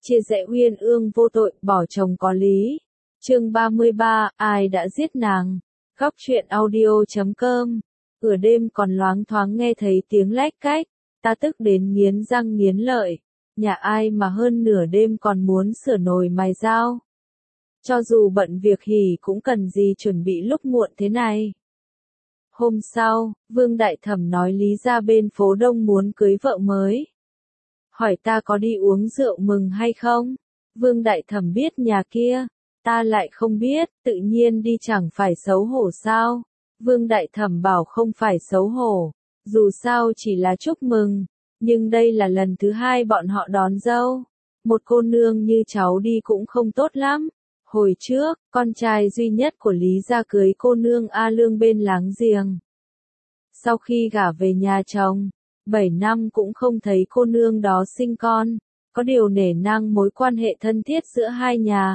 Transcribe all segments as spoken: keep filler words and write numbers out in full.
Chia rẽ uyên ương vô tội, bỏ chồng có lý. Chương ba mươi ba, ai đã giết nàng? Góc truyện audio chấm com. Ở đêm còn loáng thoáng nghe thấy tiếng lách cách, ta tức đến nghiến răng nghiến lợi. Nhà ai mà hơn nửa đêm còn muốn sửa nồi mài dao? Cho dù bận việc hỉ cũng cần gì chuẩn bị lúc muộn thế này. Hôm sau, Vương Đại Thẩm nói Lý ra bên phố Đông muốn cưới vợ mới. Hỏi ta có đi uống rượu mừng hay không? Vương Đại Thẩm biết nhà kia, ta lại không biết, tự nhiên đi chẳng phải xấu hổ sao? Vương Đại Thẩm bảo không phải xấu hổ, dù sao chỉ là chúc mừng, nhưng đây là lần thứ hai bọn họ đón dâu. Một cô nương như cháu đi cũng không tốt lắm. Hồi trước, con trai duy nhất của Lý gia cưới cô nương A Lương bên láng giềng. Sau khi gả về nhà chồng, bảy năm cũng không thấy cô nương đó sinh con, có điều nể nang mối quan hệ thân thiết giữa hai nhà.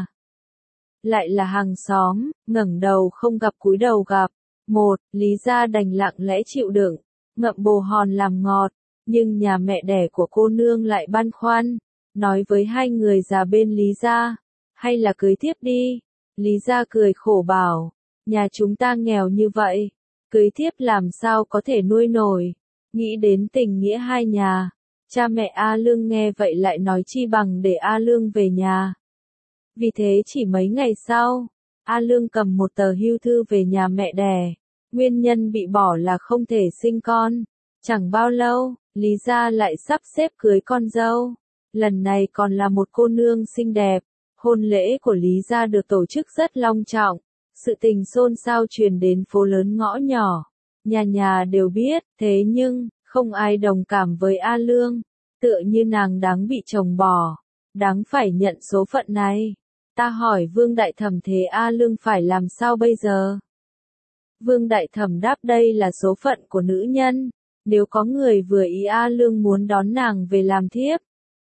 Lại là hàng xóm, ngẩng đầu không gặp cúi đầu gặp. Một, Lý gia đành lặng lẽ chịu đựng, ngậm bồ hòn làm ngọt, nhưng nhà mẹ đẻ của cô nương lại băn khoăn, nói với hai người già bên Lý gia, hay là cưới tiếp đi. Lý gia cười khổ bảo, nhà chúng ta nghèo như vậy, cưới tiếp làm sao có thể nuôi nổi. Nghĩ đến tình nghĩa hai nhà, cha mẹ A Lương nghe vậy lại nói chi bằng để A Lương về nhà. Vì thế chỉ mấy ngày sau, A Lương cầm một tờ hưu thư về nhà mẹ đẻ, nguyên nhân bị bỏ là không thể sinh con. Chẳng bao lâu, Lý gia lại sắp xếp cưới con dâu, lần này còn là một cô nương xinh đẹp. Hôn lễ của Lý gia được tổ chức rất long trọng, sự tình xôn xao truyền đến phố lớn ngõ nhỏ, nhà nhà đều biết, thế nhưng, không ai đồng cảm với A Lương, tựa như nàng đáng bị chồng bỏ, đáng phải nhận số phận này. Ta hỏi Vương Đại Thẩm thế A Lương phải làm sao bây giờ? Vương Đại Thẩm đáp đây là số phận của nữ nhân, nếu có người vừa ý A Lương muốn đón nàng về làm thiếp,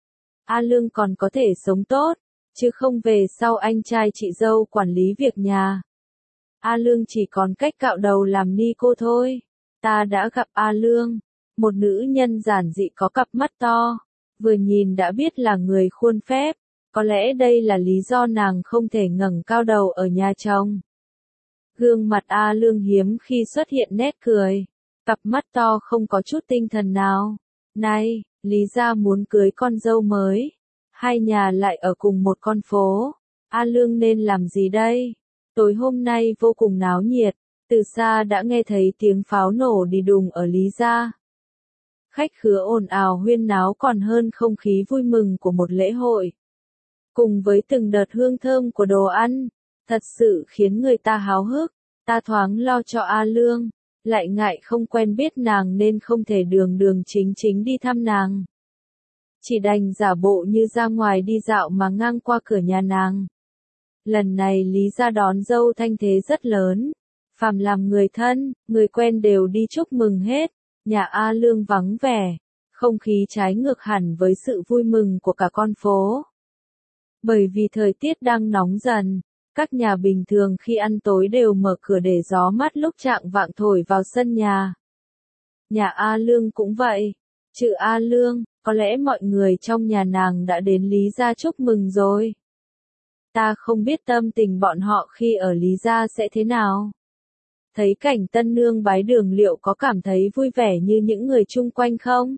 A Lương còn có thể sống tốt, chứ không về sau anh trai chị dâu quản lý việc nhà. A Lương chỉ còn cách cạo đầu làm ni cô thôi. Ta đã gặp A Lương, một nữ nhân giản dị có cặp mắt to, vừa nhìn đã biết là người khuôn phép, có lẽ đây là lý do nàng không thể ngẩng cao đầu ở nhà chồng. Gương mặt A Lương hiếm khi xuất hiện nét cười, cặp mắt to không có chút tinh thần nào. Này, Lý gia muốn cưới con dâu mới, hai nhà lại ở cùng một con phố, A Lương nên làm gì đây? Tối hôm nay vô cùng náo nhiệt, từ xa đã nghe thấy tiếng pháo nổ đi đùng ở Lý gia. Khách khứa ồn ào huyên náo còn hơn không khí vui mừng của một lễ hội. Cùng với từng đợt hương thơm của đồ ăn, thật sự khiến người ta háo hức. Ta thoáng lo cho A Lương, lại ngại không quen biết nàng nên không thể đường đường chính chính đi thăm nàng. Chỉ đành giả bộ như ra ngoài đi dạo mà ngang qua cửa nhà nàng. Lần này Lý gia đón dâu thanh thế rất lớn, phàm làm người thân, người quen đều đi chúc mừng hết, nhà A Lương vắng vẻ, không khí trái ngược hẳn với sự vui mừng của cả con phố. Bởi vì thời tiết đang nóng dần, các nhà bình thường khi ăn tối đều mở cửa để gió mát lúc chạng vạng thổi vào sân nhà. Nhà A Lương cũng vậy, trừ A Lương, có lẽ mọi người trong nhà nàng đã đến Lý gia chúc mừng rồi. Ta không biết tâm tình bọn họ khi ở Lý gia sẽ thế nào. Thấy cảnh tân nương bái đường liệu có cảm thấy vui vẻ như những người chung quanh không?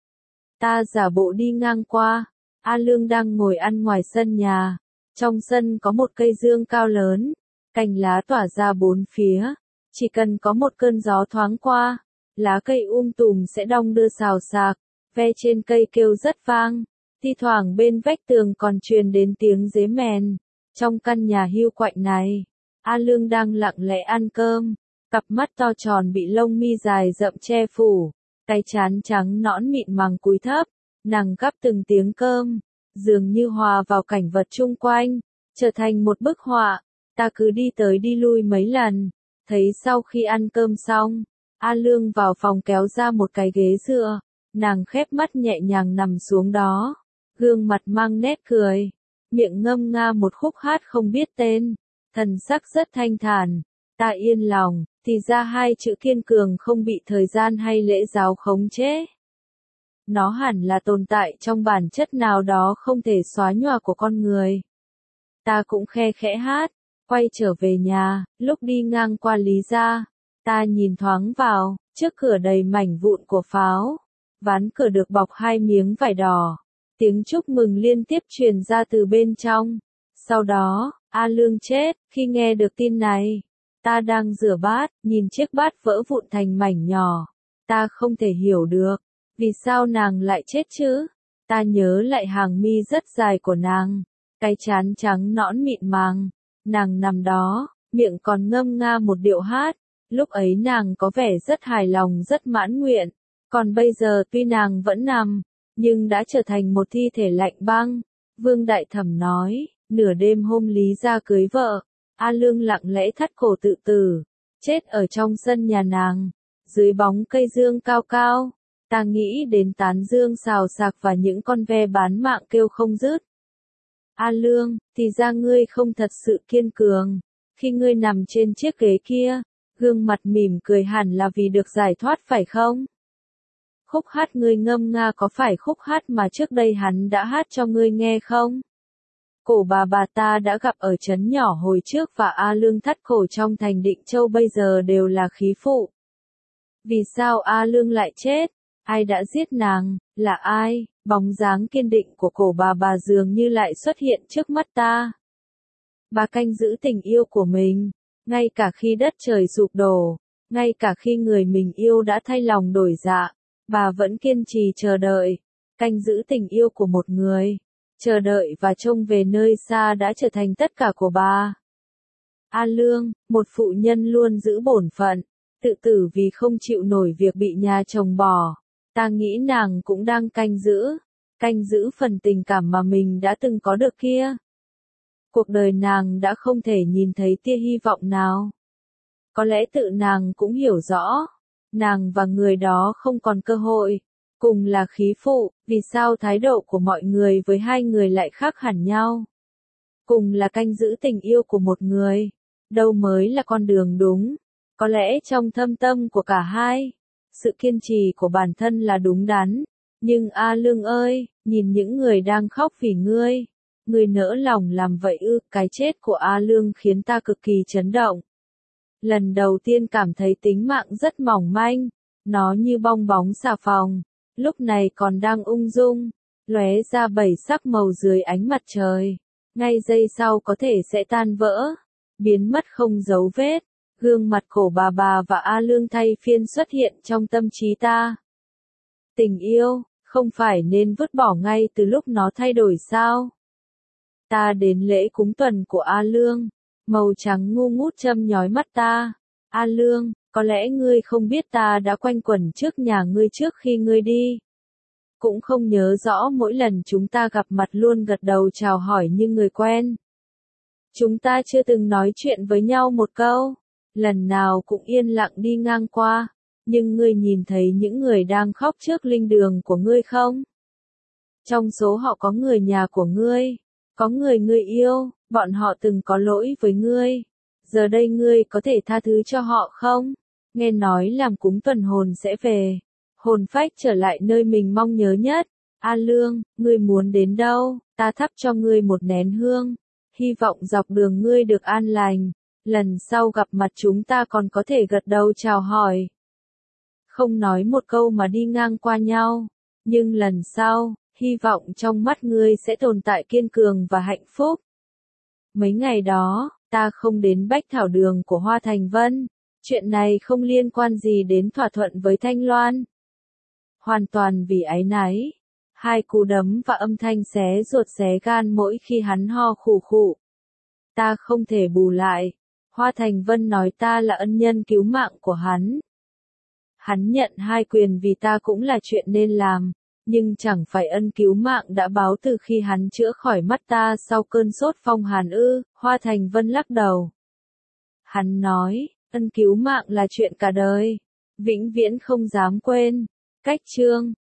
Ta giả bộ đi ngang qua, A Lương đang ngồi ăn ngoài sân nhà. Trong sân có một cây dương cao lớn, cành lá tỏa ra bốn phía, chỉ cần có một cơn gió thoáng qua, lá cây um tùm sẽ đong đưa xào xạc, ve trên cây kêu rất vang, thi thoảng bên vách tường còn truyền đến tiếng dế mèn. Trong căn nhà hiu quạnh này, A Lương đang lặng lẽ ăn cơm, cặp mắt to tròn bị lông mi dài rậm che phủ, cái trán trắng nõn mịn màng cúi thấp, nàng gắp từng tiếng cơm, dường như hòa vào cảnh vật chung quanh, trở thành một bức họa. Ta cứ đi tới đi lui mấy lần, thấy sau khi ăn cơm xong, A Lương vào phòng kéo ra một cái ghế dựa, nàng khép mắt nhẹ nhàng nằm xuống đó, gương mặt mang nét cười, miệng ngâm nga một khúc hát không biết tên, thần sắc rất thanh thản. Ta yên lòng, thì ra hai chữ kiên cường không bị thời gian hay lễ giáo khống chế. Nó hẳn là tồn tại trong bản chất nào đó không thể xóa nhòa của con người. Ta cũng khe khẽ hát, quay trở về nhà, lúc đi ngang qua Lý gia, ta nhìn thoáng vào, trước cửa đầy mảnh vụn của pháo, ván cửa được bọc hai miếng vải đỏ, tiếng chúc mừng liên tiếp truyền ra từ bên trong. Sau đó, A Lương chết. Khi nghe được tin này, ta đang rửa bát, nhìn chiếc bát vỡ vụn thành mảnh nhỏ, ta không thể hiểu được, vì sao nàng lại chết chứ? Ta nhớ lại hàng mi rất dài của nàng, cái trán trắng nõn mịn màng, nàng nằm đó, miệng còn ngâm nga một điệu hát, lúc ấy nàng có vẻ rất hài lòng rất mãn nguyện, còn bây giờ tuy nàng vẫn nằm, nhưng đã trở thành một thi thể lạnh băng. Vương Đại Thẩm nói, nửa đêm hôm Lý gia cưới vợ, A Lương lặng lẽ thắt cổ tự tử, chết ở trong sân nhà nàng, dưới bóng cây dương cao cao. Ta nghĩ đến tán dương xào xạc và những con ve bán mạng kêu không dứt. A Lương, thì ra ngươi không thật sự kiên cường. Khi ngươi nằm trên chiếc ghế kia, gương mặt mỉm cười hẳn là vì được giải thoát phải không? Khúc hát ngươi ngâm nga có phải khúc hát mà trước đây hắn đã hát cho ngươi nghe không? Cổ bà bà ta đã gặp ở trấn nhỏ hồi trước và A Lương thắt cổ trong thành Định Châu bây giờ đều là khí phụ. Vì sao A Lương lại chết? Ai đã giết nàng? Là ai? Bóng dáng kiên định của cổ bà bà dường như lại xuất hiện trước mắt ta. Bà canh giữ tình yêu của mình, ngay cả khi đất trời sụp đổ, ngay cả khi người mình yêu đã thay lòng đổi dạ, bà vẫn kiên trì chờ đợi, canh giữ tình yêu của một người, chờ đợi và trông về nơi xa đã trở thành tất cả của bà. A Lương, một phụ nhân luôn giữ bổn phận, tự tử vì không chịu nổi việc bị nhà chồng bỏ. Ta nghĩ nàng cũng đang canh giữ, canh giữ phần tình cảm mà mình đã từng có được kia. Cuộc đời nàng đã không thể nhìn thấy tia hy vọng nào. Có lẽ tự nàng cũng hiểu rõ, nàng và người đó không còn cơ hội. Cùng là khí phụ, vì sao thái độ của mọi người với hai người lại khác hẳn nhau? Cùng là canh giữ tình yêu của một người, đâu mới là con đường đúng? Có lẽ trong thâm tâm của cả hai, sự kiên trì của bản thân là đúng đắn. Nhưng A Lương ơi, nhìn những người đang khóc vì ngươi, ngươi nỡ lòng làm vậy ư? Cái chết của A Lương khiến ta cực kỳ chấn động. Lần đầu tiên cảm thấy tính mạng rất mỏng manh, nó như bong bóng xà phòng, lúc này còn đang ung dung, lóe ra bảy sắc màu dưới ánh mặt trời, ngay giây sau có thể sẽ tan vỡ, biến mất không dấu vết. Gương mặt cổ bà bà và A Lương thay phiên xuất hiện trong tâm trí ta. Tình yêu, không phải nên vứt bỏ ngay từ lúc nó thay đổi sao? Ta đến lễ cúng tuần của A Lương, màu trắng ngu ngút châm nhói mắt ta. A Lương, có lẽ ngươi không biết ta đã quanh quẩn trước nhà ngươi trước khi ngươi đi. Cũng không nhớ rõ mỗi lần chúng ta gặp mặt luôn gật đầu chào hỏi như người quen. Chúng ta chưa từng nói chuyện với nhau một câu. Lần nào cũng yên lặng đi ngang qua, nhưng ngươi nhìn thấy những người đang khóc trước linh đường của ngươi không? Trong số họ có người nhà của ngươi, có người ngươi yêu, bọn họ từng có lỗi với ngươi. Giờ đây ngươi có thể tha thứ cho họ không? Nghe nói làm cúng tuần hồn sẽ về, hồn phách trở lại nơi mình mong nhớ nhất. A Lương, ngươi muốn đến đâu? Ta thắp cho ngươi một nén hương, hy vọng dọc đường ngươi được an lành. Lần sau gặp mặt chúng ta còn có thể gật đầu chào hỏi. Không nói một câu mà đi ngang qua nhau. Nhưng lần sau, hy vọng trong mắt ngươi sẽ tồn tại kiên cường và hạnh phúc. Mấy ngày đó, ta không đến Bách Thảo Đường của Hoa Thành Vân. Chuyện này không liên quan gì đến thỏa thuận với Thanh Loan. Hoàn toàn vì áy náy. Hai cú đấm và âm thanh xé ruột xé gan mỗi khi hắn ho khủ khụ. Ta không thể bù lại. Hoa Thành Vân nói ta là ân nhân cứu mạng của hắn. Hắn nhận hai quyền vì ta cũng là chuyện nên làm, nhưng chẳng phải ân cứu mạng đã báo từ khi hắn chữa khỏi mắt ta sau cơn sốt phong hàn ư? Hoa Thành Vân lắc đầu. Hắn nói, ân cứu mạng là chuyện cả đời, vĩnh viễn không dám quên. Cách chương